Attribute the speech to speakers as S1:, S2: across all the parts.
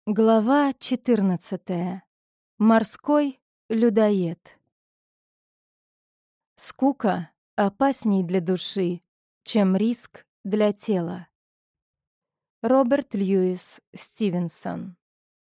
S1: Глава 14. Морской людоед. Скука опасней для души, чем риск для тела. Роберт Льюис Стивенсон.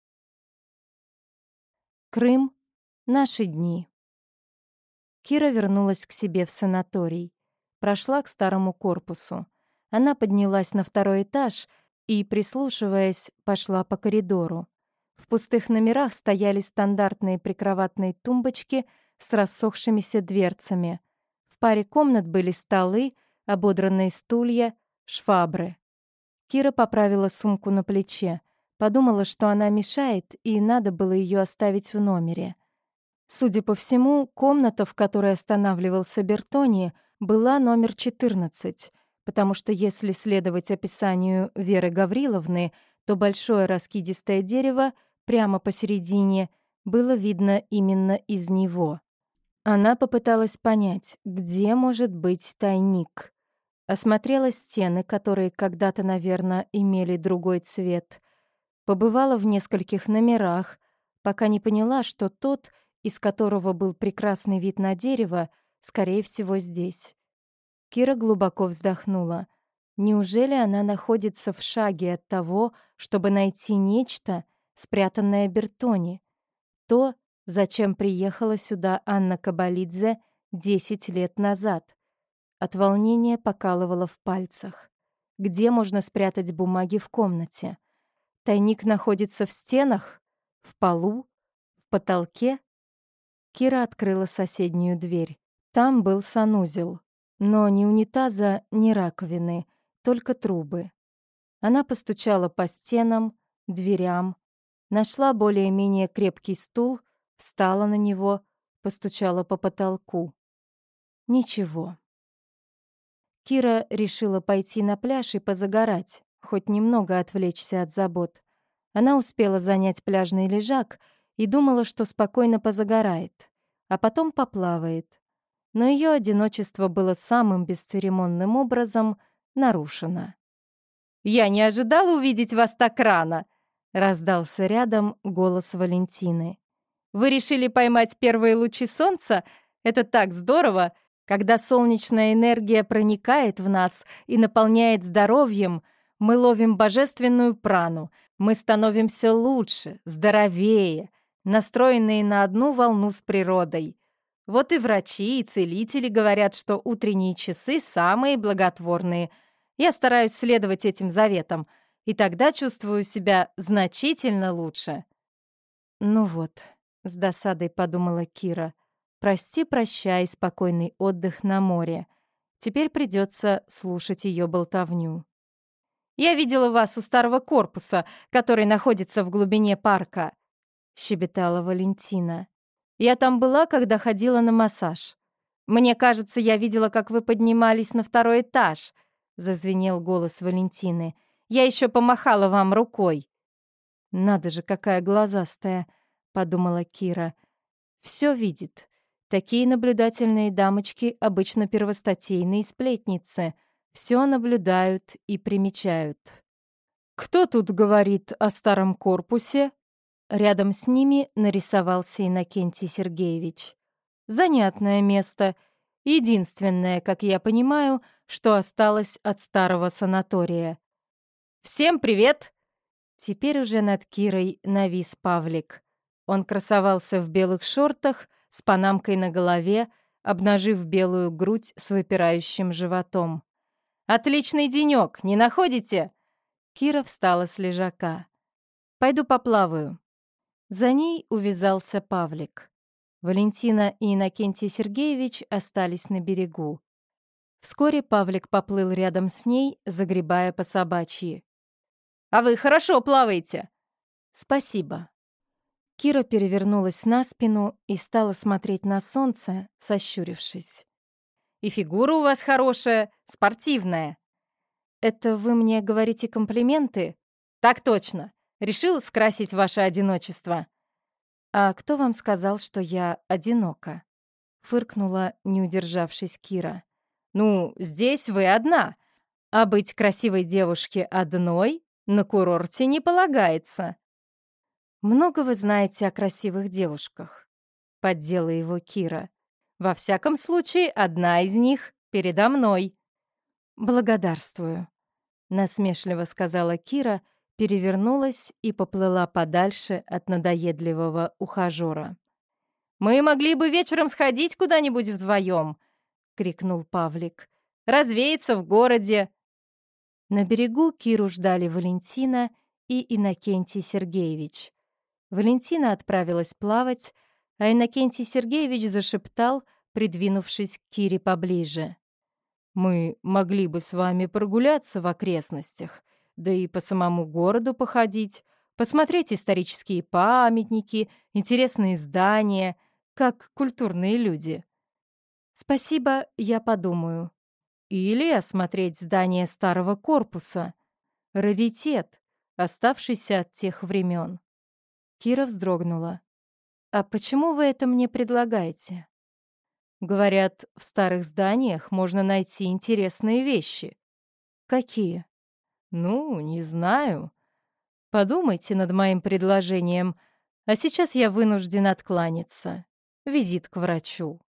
S1: Крым. Наши дни. Кира вернулась к себе в санаторий. Прошла к старому корпусу. Она поднялась на второй этаж и, прислушиваясь, пошла по коридору. В пустых номерах стояли стандартные прикроватные тумбочки с рассохшимися дверцами. В паре комнат были столы, ободранные стулья, швабры. Кира поправила сумку на плече. Подумала, что она мешает, и надо было ее оставить в номере. Судя по всему, комната, в которой останавливался Бертони, была номер 14, потому что если следовать описанию Веры Гавриловны, то большое раскидистое дерево прямо посередине было видно именно из него. Она попыталась понять, где может быть тайник. Осмотрела стены, которые когда-то, наверное, имели другой цвет. Побывала в нескольких номерах, пока не поняла, что тот, из которого был прекрасный вид на дерево, скорее всего, здесь. Кира глубоко вздохнула. Неужели она находится в шаге от того, чтобы найти нечто, спрятанное Бертони? То, зачем приехала сюда Анна Кабалидзе 10 лет назад. От волнения покалывало в пальцах. Где можно спрятать бумаги в комнате? Тайник находится в стенах? В полу? В потолке? Кира открыла соседнюю дверь. Там был санузел. Но ни унитаза, ни раковины, только трубы. Она постучала по стенам, дверям, нашла более-менее крепкий стул, встала на него, постучала по потолку. Ничего. Кира решила пойти на пляж и позагорать, хоть немного отвлечься от забот. Она успела занять пляжный лежак и думала, что спокойно позагорает, а потом поплавает. Но ее одиночество было самым бесцеремонным образом нарушено. «Я не ожидала увидеть вас так рано!» — раздался рядом голос Валентины. «Вы решили поймать первые лучи солнца? Это так здорово! Когда солнечная энергия проникает в нас и наполняет здоровьем, мы ловим божественную прану, мы становимся лучше, здоровее, настроенные на одну волну с природой. Вот и врачи, и целители говорят, что утренние часы самые благотворные. Я стараюсь следовать этим заветам, и тогда чувствую себя значительно лучше». «Ну вот», — с досадой подумала Кира, «прости, прощай, спокойный отдых на море. Теперь придется слушать ее болтовню». «Я видела вас у старого корпуса, который находится в глубине парка», — щебетала Валентина. «Я там была, когда ходила на массаж. Мне кажется, я видела, как вы поднимались на второй этаж», — зазвенел голос Валентины. «Я еще помахала вам рукой». «Надо же, какая глазастая», — подумала Кира. «Все видит. Такие наблюдательные дамочки обычно первостатейные сплетницы. Все наблюдают и примечают». «Кто тут говорит о старом корпусе?» Рядом с ними нарисовался Иннокентий Сергеевич. «Занятное место. Единственное, как я понимаю, что осталось от старого санатория». «Всем привет!» Теперь уже над Кирой навис Павлик. Он красовался в белых шортах, с панамкой на голове, обнажив белую грудь с выпирающим животом. «Отличный денёк, не находите?» Кира встала с лежака. «Пойду поплаваю». За ней увязался Павлик. Валентина и Иннокентий Сергеевич остались на берегу. Вскоре Павлик поплыл рядом с ней, загребая по собачьи. «А вы хорошо плаваете!» «Спасибо». Кира перевернулась на спину и стала смотреть на солнце, сощурившись. «И фигура у вас хорошая, спортивная». «Это вы мне говорите комплименты?» «Так точно. Решила скрасить ваше одиночество». «А кто вам сказал, что я одинока?» Фыркнула, не удержавшись, Кира. «Ну, здесь вы одна, а быть красивой девушке одной на курорте не полагается». «Много вы знаете о красивых девушках», — поддела его Кира. «Во всяком случае, одна из них передо мной». «Благодарствую», — насмешливо сказала Кира, перевернулась и поплыла подальше от надоедливого ухажёра. «Мы могли бы вечером сходить куда-нибудь вдвоем», — крикнул Павлик. «Развеяться в городе». На берегу Киру ждали Валентина и Иннокентий Сергеевич. Валентина отправилась плавать, а Иннокентий Сергеевич зашептал, придвинувшись к Кире поближе. «Мы могли бы с вами прогуляться в окрестностях, да и по самому городу походить, посмотреть исторические памятники, интересные здания, как культурные люди». «Спасибо, я подумаю». Или осмотреть здание старого корпуса. Раритет, оставшийся от тех времен. Кира вздрогнула. «А почему вы это мне предлагаете?» «Говорят, в старых зданиях можно найти интересные вещи». «Какие?» «Ну, не знаю. Подумайте над моим предложением. А сейчас я вынужден откланяться. Визит к врачу».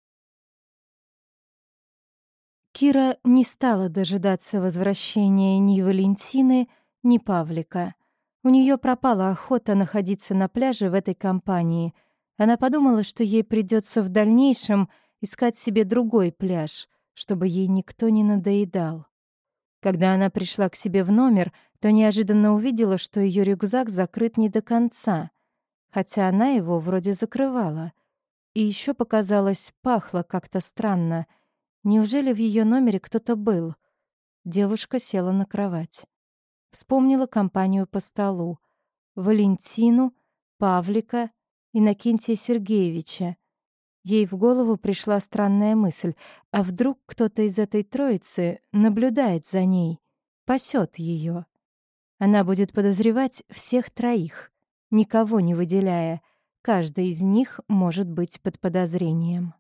S1: Кира не стала дожидаться возвращения ни Валентины, ни Павлика. У нее пропала охота находиться на пляже в этой компании. Она подумала, что ей придется в дальнейшем искать себе другой пляж, чтобы ей никто не надоедал. Когда она пришла к себе в номер, то неожиданно увидела, что ее рюкзак закрыт не до конца, хотя она его вроде закрывала. И еще показалось, пахло как-то странно. Неужели в ее номере кто-то был? Девушка села на кровать. Вспомнила компанию по столу. Валентину, Павлика, Иннокентия Сергеевича. Ей в голову пришла странная мысль. А вдруг кто-то из этой троицы наблюдает за ней, пасет ее? Она будет подозревать всех троих, никого не выделяя. Каждый из них может быть под подозрением.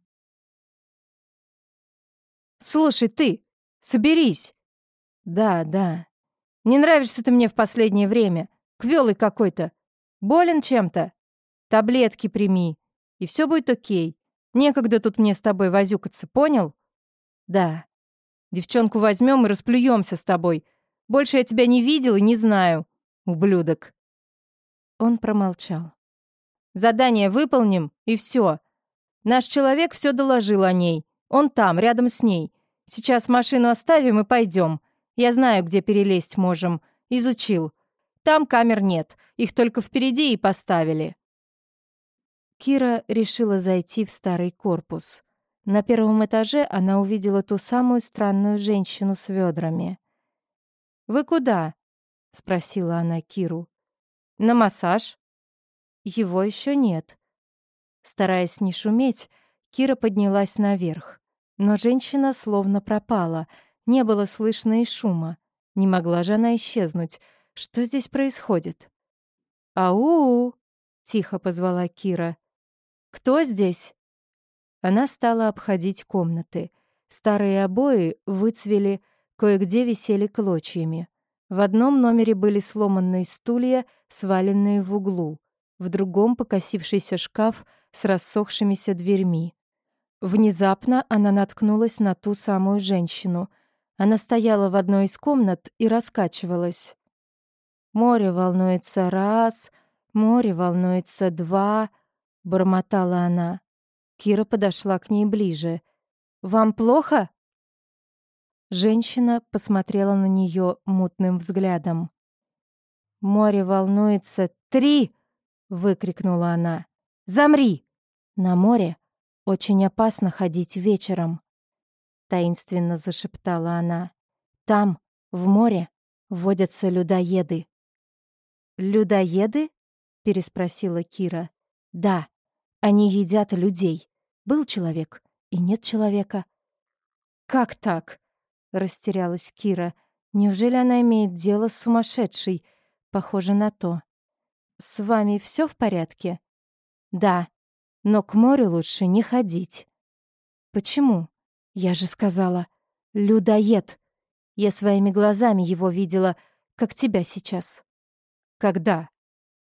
S1: «Слушай, ты, соберись!» «Да, да. Не нравишься ты мне в последнее время. Квёлый какой-то. Болен чем-то? Таблетки прими, и всё будет окей. Некогда тут мне с тобой возюкаться, понял?» «Да. Девчонку возьмём и расплюёмся с тобой. Больше я тебя не видел и не знаю, ублюдок». Он промолчал. «Задание выполним, и всё. Наш человек всё доложил о ней. Он там, рядом с ней. Сейчас машину оставим и пойдём. Я знаю, где перелезть можем. Изучил. Там камер нет. Их только впереди и поставили». Кира решила зайти в старый корпус. На первом этаже она увидела ту самую странную женщину с ведрами. «Вы куда?» — спросила она Киру. «На массаж?» «Его еще нет». Стараясь не шуметь, Кира поднялась наверх. Но женщина словно пропала. Не было слышно и шума. Не могла же она исчезнуть. Что здесь происходит? «Ау!» — тихо позвала Кира. «Кто здесь?» Она стала обходить комнаты. Старые обои выцвели, кое-где висели клочьями. В одном номере были сломанные стулья, сваленные в углу. В другом — покосившийся шкаф с рассохшимися дверьми. Внезапно она наткнулась на ту самую женщину. Она стояла в одной из комнат и раскачивалась. «Море волнуется раз, море волнуется два», — бормотала она. Кира подошла к ней ближе. «Вам плохо?» Женщина посмотрела на нее мутным взглядом. «Море волнуется три!» — выкрикнула она. «Замри! На море очень опасно ходить вечером», — таинственно зашептала она. «Там, в море, водятся людоеды». «Людоеды?» — переспросила Кира. «Да, они едят людей. Был человек и нет человека». «Как так?» — растерялась Кира. «Неужели она имеет дело с сумасшедшей? Похоже на то». «С вами все в порядке?» «Да, но к морю лучше не ходить». «Почему?» «Я же сказала, людоед. Я своими глазами его видела, как тебя сейчас». «Когда?»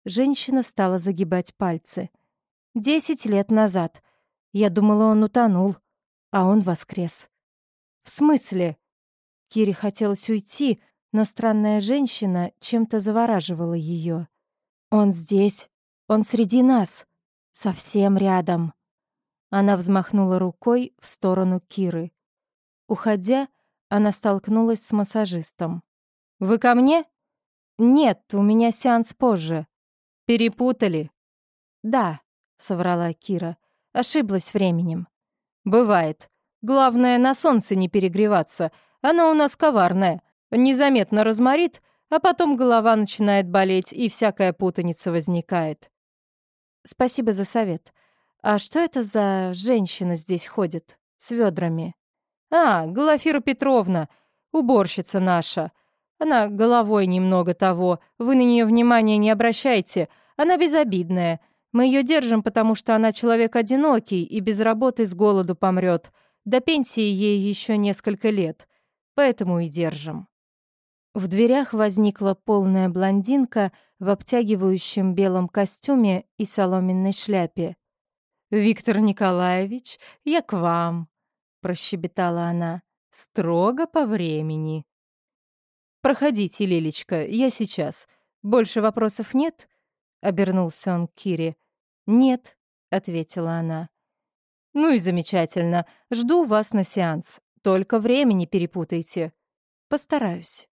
S1: Женщина стала загибать пальцы. 10 лет назад. Я думала, он утонул, а он воскрес. В смысле? Кире хотелось уйти, но странная женщина чем-то завораживала ее. Он здесь, он среди нас, совсем рядом. Она взмахнула рукой в сторону Киры. Уходя, она столкнулась с массажистом. «Вы ко мне?» «Нет, у меня сеанс позже». «Перепутали?» «Да», — соврала Кира. «Ошиблась временем». «Бывает. Главное, на солнце не перегреваться. Оно у нас коварное. Незаметно разморит, а потом голова начинает болеть, и всякая путаница возникает». «Спасибо за совет. А что это за женщина здесь ходит? С ведрами?» «А, Глафира Петровна, уборщица наша. Она головой немного того, вы на нее внимания не обращайте. Она безобидная. Мы ее держим, потому что она человек одинокий и без работы с голоду помрет. До пенсии ей еще несколько лет. Поэтому и держим». В дверях возникла полная блондинка в обтягивающем белом костюме и соломенной шляпе. «Виктор Николаевич, я к вам», — прощебетала она, — «строго по времени». «Проходите, Лилечка, я сейчас. Больше вопросов нет?» — обернулся он к Кире. «Нет», — ответила она. «Ну и замечательно. Жду вас на сеанс. Только время не перепутайте». «Постараюсь».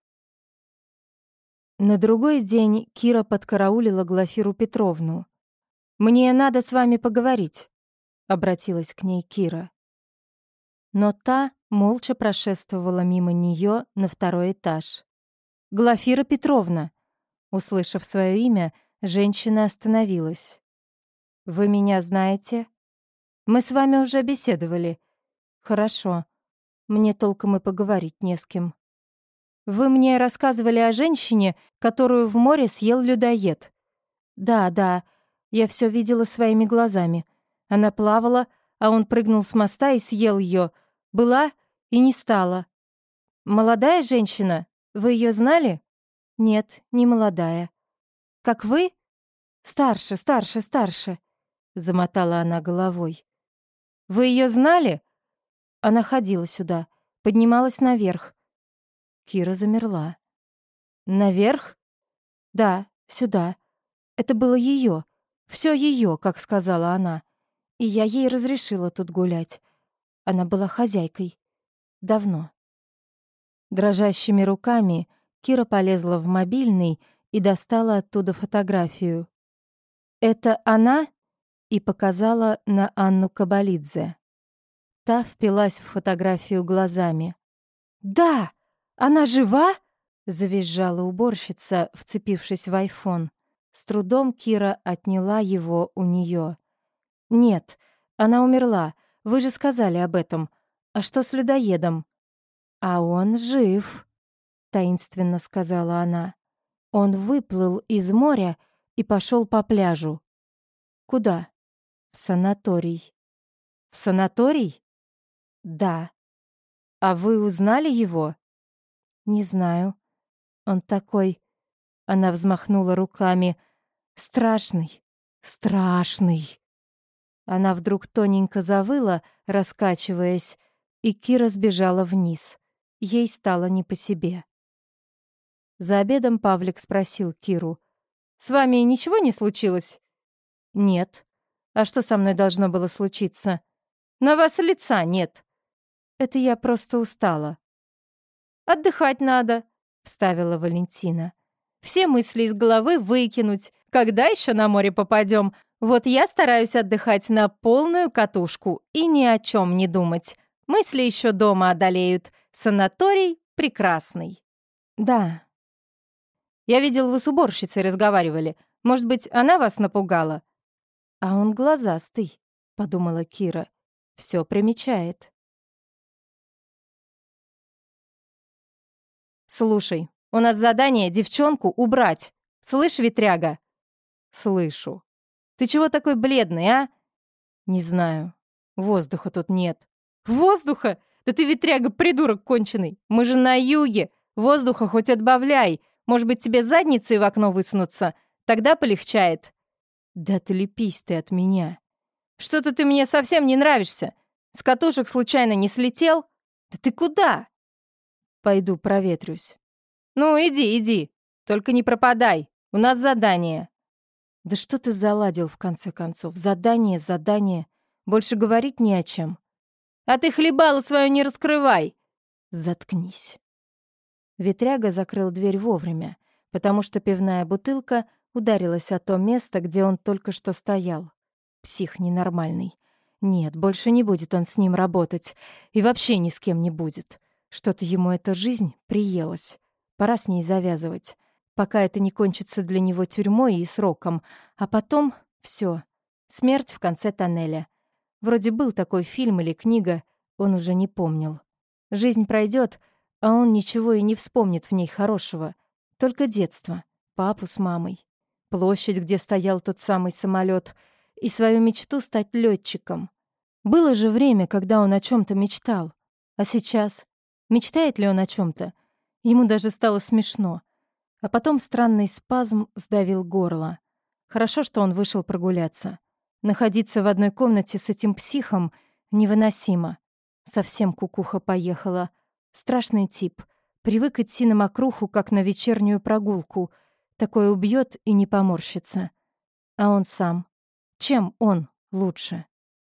S1: На другой день Кира подкараулила Глафиру Петровну. «Мне надо с вами поговорить», — обратилась к ней Кира. Но та молча прошествовала мимо нее на второй этаж. «Глафира Петровна!» Услышав свое имя, женщина остановилась. «Вы меня знаете?» «Мы с вами уже беседовали». «Хорошо. Мне толком и поговорить не с кем». «Вы мне рассказывали о женщине, которую в море съел людоед». «Да, да, я все видела своими глазами. Она плавала, а он прыгнул с моста и съел ее. Была и не стала». «Молодая женщина? Вы ее знали?» «Нет, не молодая». «Как вы?» «Старше, старше, старше», — замотала она головой. «Вы ее знали?» Она ходила сюда, поднималась наверх. Кира замерла. «Наверх?» «Да, сюда. Это было ее, все ее, как сказала она. И я ей разрешила тут гулять. Она была хозяйкой. Давно». Дрожащими руками Кира полезла в мобильный и достала оттуда фотографию. «Это она?» и показала на Анну Кабалидзе. Та впилась в фотографию глазами. «Да! Она жива?» — завизжала уборщица, вцепившись в айфон. С трудом Кира отняла его у нее. «Нет, она умерла. Вы же сказали об этом. А что с людоедом?» «А он жив», — таинственно сказала она. «Он выплыл из моря и пошел по пляжу». «Куда?» «В санаторий». «В санаторий?» «Да». «А вы узнали его?» «Не знаю. Он такой...» Она взмахнула руками. «Страшный, страшный». Она вдруг тоненько завыла, раскачиваясь, и Кира сбежала вниз. Ей стало не по себе. За обедом Павлик спросил Киру. «С вами ничего не случилось?» «Нет». «А что со мной должно было случиться?» «На вас лица нет». «Это я просто устала». «Отдыхать надо», — вставила Валентина. «Все мысли из головы выкинуть. Когда еще на море попадем? Вот я стараюсь отдыхать на полную катушку и ни о чем не думать. Мысли еще дома одолеют. Санаторий прекрасный». «Да». «Я видел, вы с уборщицей разговаривали. Может быть, она вас напугала?» «А он глазастый», — подумала Кира. «Все примечает». «Слушай, у нас задание девчонку убрать. Слышь, ветряга?» «Слышу. Ты чего такой бледный, а?» «Не знаю. Воздуха тут нет». «Воздуха? Да ты, ветряга, придурок конченый. Мы же на юге. Воздуха хоть отбавляй. Может быть, тебе задницей в окно высунуться? Тогда полегчает». «Да отлепись ты от меня». «Что-то ты мне совсем не нравишься. С катушек случайно не слетел? Да ты куда?»
S2: «Пойду проветрюсь».
S1: «Ну, иди, иди. Только не пропадай. У нас задание».
S2: «Да что ты заладил, в конце концов? Задание, задание. Больше говорить не о чем».
S1: «А ты хлебало свое не раскрывай!»
S2: «Заткнись». Ветряга закрыл дверь вовремя, потому что пивная бутылка ударилась о то место, где он только что стоял. Псих ненормальный. Нет, больше не будет он с ним работать. И вообще ни с кем не будет. Что-то ему эта жизнь приелась. Пора с ней завязывать. Пока это не кончится для него тюрьмой и сроком. А потом все. Смерть в конце тоннеля. Вроде был такой фильм или книга, он уже не помнил. Жизнь пройдет, а он ничего и не вспомнит в ней хорошего. Только детство, папу с мамой, площадь, где стоял тот самый самолет, и свою мечту стать летчиком. Было же время, когда он о чем-то мечтал. А сейчас? Мечтает ли он о чем-то? Ему даже стало смешно. А потом странный спазм сдавил горло. Хорошо, что он вышел прогуляться. Находиться в одной комнате с этим психом невыносимо. Совсем кукуха поехала. Страшный тип. Привык идти на мокруху, как на вечернюю прогулку. Такое убьет и не поморщится. А он сам. Чем он лучше?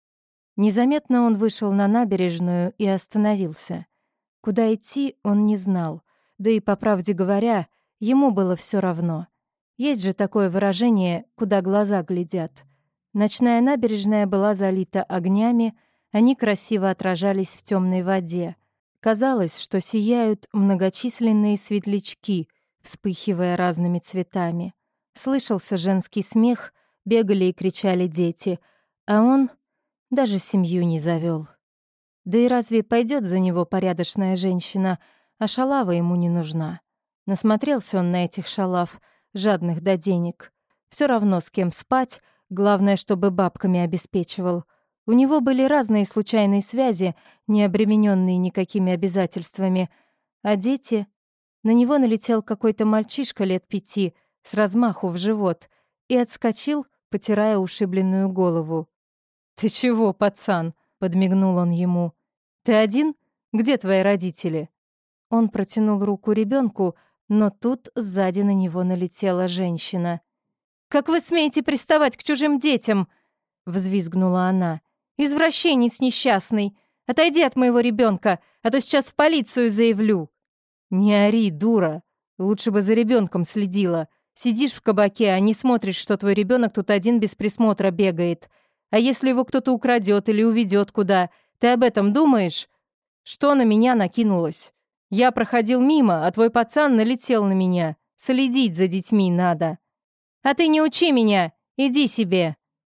S2: Незаметно он вышел на набережную и остановился. Куда идти, он не знал. Да и, по правде говоря, ему было все равно. Есть же такое выражение «куда глаза глядят». Ночная набережная была залита огнями, они красиво отражались в темной воде. Казалось, что сияют многочисленные светлячки, вспыхивая разными цветами. Слышался женский смех, бегали и кричали дети, а он даже семью не завел. Да и разве пойдет за него порядочная женщина, а шалава ему не нужна? Насмотрелся он на этих шалав, жадных до денег. Все равно с кем спать, главное, чтобы бабками обеспечивал. У него были разные случайные связи, не обремененные никакими обязательствами. А дети... На него налетел какой-то мальчишка лет 5 с размаху в живот и отскочил, потирая ушибленную голову. «Ты чего, пацан?» — подмигнул он ему. «Ты один? Где твои родители?» Он протянул руку ребенку, но тут сзади на него налетела женщина. «Как вы смеете приставать к чужим детям?» — взвизгнула она. «Извращенец несчастный! Отойди от моего ребенка, а то сейчас в полицию заявлю!» «Не ори, дура! Лучше бы за ребенком следила. Сидишь в кабаке, а не смотришь, что твой ребенок тут один без присмотра бегает. А если его кто-то украдет или уведет куда, ты об этом думаешь? Что на меня накинулось? Я проходил мимо, а твой пацан налетел на меня. Следить за детьми надо. А ты не учи меня! Иди себе!»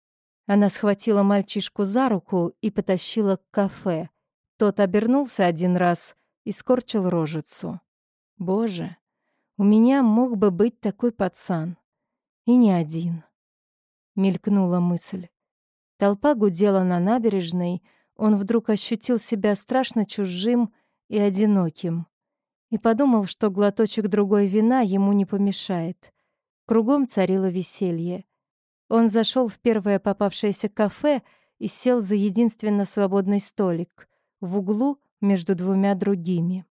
S2: Она схватила мальчишку за руку и потащила к кафе. Тот обернулся один раз и скорчил рожицу. «Боже, у меня мог бы быть такой пацан. И не один». Мелькнула мысль. Толпа гудела на набережной, он вдруг ощутил себя страшно чужим и одиноким. И подумал, что глоточек другой вина ему не помешает. Кругом царило веселье. Он зашел в первое попавшееся кафе и сел за единственно свободный столик, в углу между двумя другими.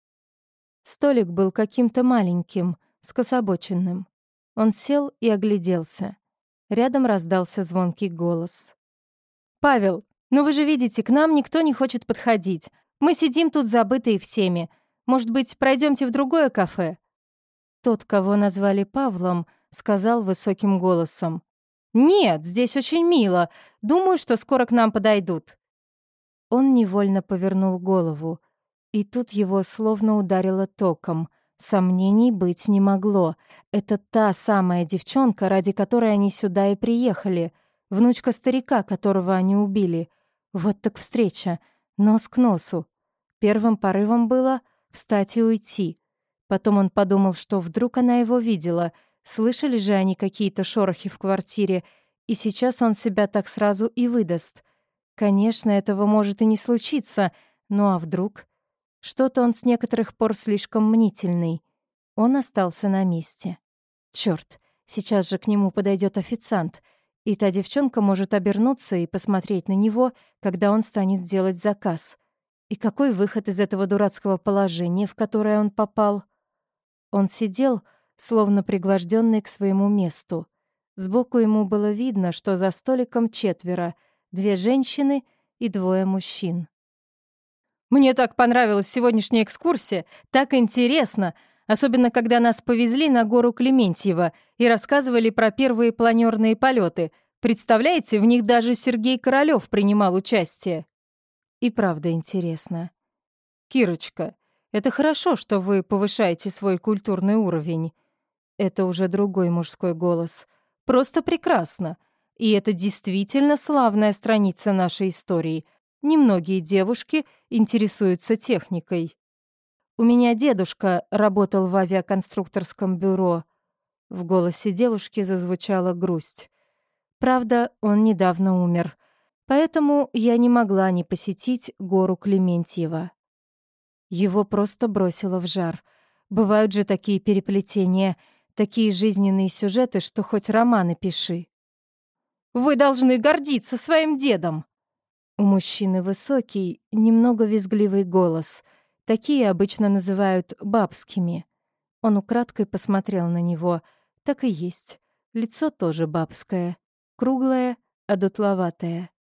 S2: Столик был каким-то маленьким, скособоченным. Он сел и огляделся. Рядом раздался звонкий голос. «Павел, ну вы же видите, к нам никто не хочет подходить. Мы сидим тут забытые всеми. Может быть, пройдемте в другое кафе?» Тот, кого назвали Павлом, сказал высоким голосом. «Нет, здесь очень мило. Думаю, что скоро к нам подойдут». Он невольно повернул голову. И тут его словно ударило током. Сомнений быть не могло. Это та самая девчонка, ради которой они сюда и приехали. Внучка старика, которого они убили. Вот так встреча. Нос к носу. Первым порывом было встать и уйти. Потом он подумал, что вдруг она его видела. Слышали же они какие-то шорохи в квартире, и сейчас он себя так сразу и выдаст. Конечно, этого может и не случиться, ну а вдруг? Что-то он с некоторых пор слишком мнительный. Он остался на месте. Чёрт, Сейчас же к нему подойдет официант, и та девчонка может обернуться и посмотреть на него, когда он станет делать заказ. И какой выход из этого дурацкого положения, в которое он попал? Он сидел, словно пригвожденный к своему месту. Сбоку ему было видно, что за столиком 4: 2 женщины и 2 мужчин. «Мне так понравилась сегодняшняя экскурсия, так интересно, особенно когда нас повезли на гору Клементьева и рассказывали про первые планерные полеты. Представляете, в них даже Сергей Королёв принимал участие». И правда интересно. «Кирочка, это хорошо, что вы повышаете свой культурный уровень». Это уже другой мужской голос. «Просто прекрасно. И это действительно славная страница нашей истории. Немногие девушки интересуются техникой. У меня дедушка работал в авиаконструкторском бюро». В голосе девушки зазвучала грусть. «Правда, он недавно умер. Поэтому я не могла не посетить гору Клементьева». Его просто бросило в жар. Бывают же такие переплетения, такие жизненные сюжеты, что хоть романы пиши. «Вы должны гордиться своим дедом!» У мужчины высокий, немного визгливый голос. Такие обычно называют бабскими. Он украдкой посмотрел на него. Так и есть. Лицо тоже бабское. Круглое, одутловатое.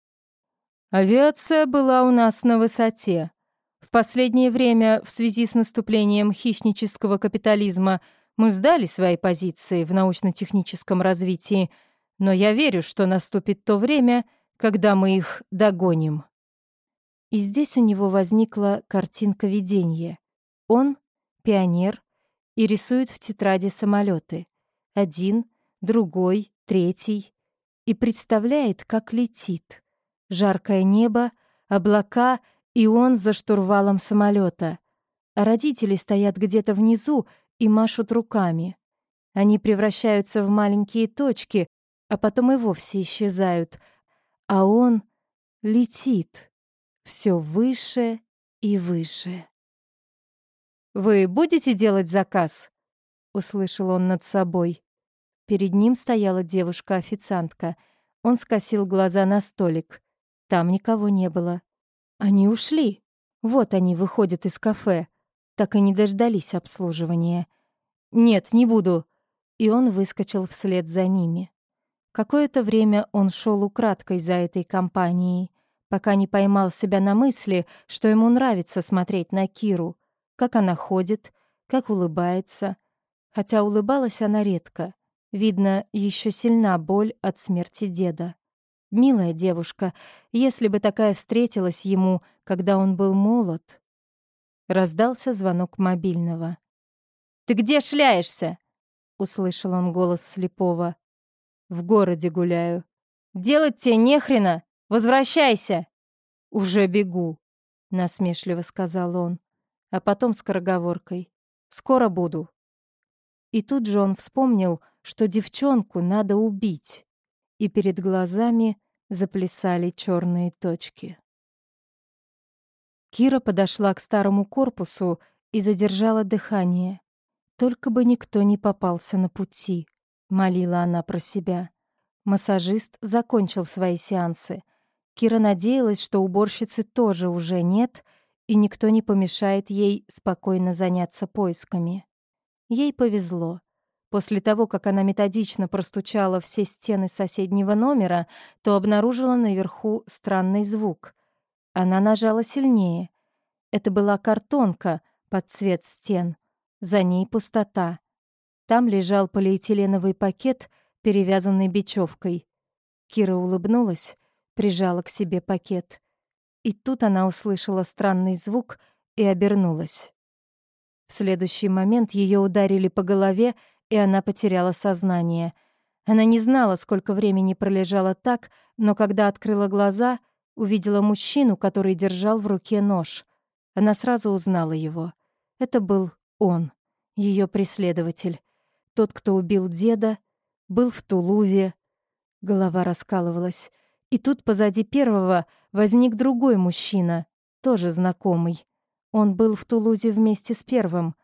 S2: «Авиация была у нас на высоте. В последнее время, в связи с наступлением хищнического капитализма, мы сдали свои позиции в научно-техническом развитии, но я верю, что наступит то время, когда мы их догоним». И здесь у него возникла картинка видения. Он — пионер и рисует в тетради самолеты. Один, другой, третий. И представляет, как летит. Жаркое небо, облака, и он за штурвалом самолета. А родители стоят где-то внизу и машут руками. Они превращаются в маленькие точки, а потом и вовсе исчезают. А он летит все выше и выше. «Вы будете делать заказ?» — услышал он над собой. Перед ним стояла девушка-официантка. Он скосил глаза на столик. Там никого не было. Они ушли. Вот они выходят из кафе. Так и не дождались обслуживания. «Нет, не буду». И он выскочил вслед за ними. Какое-то время он шел украдкой за этой компанией, пока не поймал себя на мысли, что ему нравится смотреть на Киру, как она ходит, как улыбается. Хотя улыбалась она редко. Видно, еще сильна боль от смерти деда. Милая девушка, если бы такая встретилась ему, когда он был молод. Раздался звонок мобильного. «Ты где шляешься?» — услышал он голос слепого. «В городе гуляю». «Делать тебе нехрена! Возвращайся!» «Уже бегу», — насмешливо сказал он, а потом скороговоркой. «Скоро буду». И тут же он вспомнил, что девчонку надо убить, и перед глазами заплясали черные точки. Кира подошла к старому корпусу и задержала дыхание. «Только бы никто не попался на пути», — молила она про себя. Массажист закончил свои сеансы. Кира надеялась, что уборщицы тоже уже нет, и никто не помешает ей спокойно заняться поисками. Ей повезло. После того, как она методично простучала все стены соседнего номера, то обнаружила наверху странный звук. Она нажала сильнее. Это была картонка под цвет стен. За ней пустота. Там лежал полиэтиленовый пакет, перевязанный бечевкой. Кира улыбнулась, прижала к себе пакет. И тут она услышала странный звук и обернулась. В следующий момент ее ударили по голове, и она потеряла сознание. Она не знала, сколько времени пролежала так, но когда открыла глаза, увидела мужчину, который держал в руке нож. Она сразу узнала его. Это был он, ее преследователь. Тот, кто убил деда, был в Тулузе. Голова раскалывалась. И тут позади первого возник другой мужчина, тоже знакомый. Он был в Тулузе вместе с первым.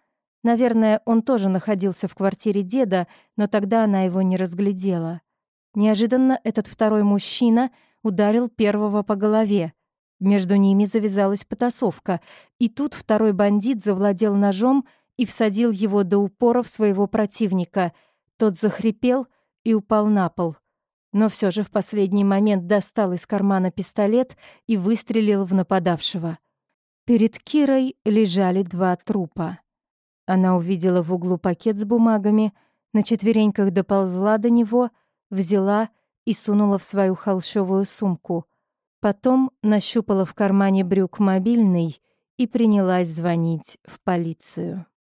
S1: Наверное, он тоже находился в квартире деда, но тогда она его не разглядела. Неожиданно этот второй мужчина ударил первого по голове. Между ними завязалась потасовка, и тут второй бандит завладел ножом и всадил его до упора в своего противника. Тот захрипел и упал на пол. Но все же в последний момент достал из кармана пистолет и выстрелил в нападавшего. Перед Кирой лежали 2 трупа. Она увидела в углу пакет с бумагами, на четвереньках доползла до него, взяла и сунула в свою холщовую сумку. Потом нащупала в кармане брюк мобильный и принялась звонить в полицию.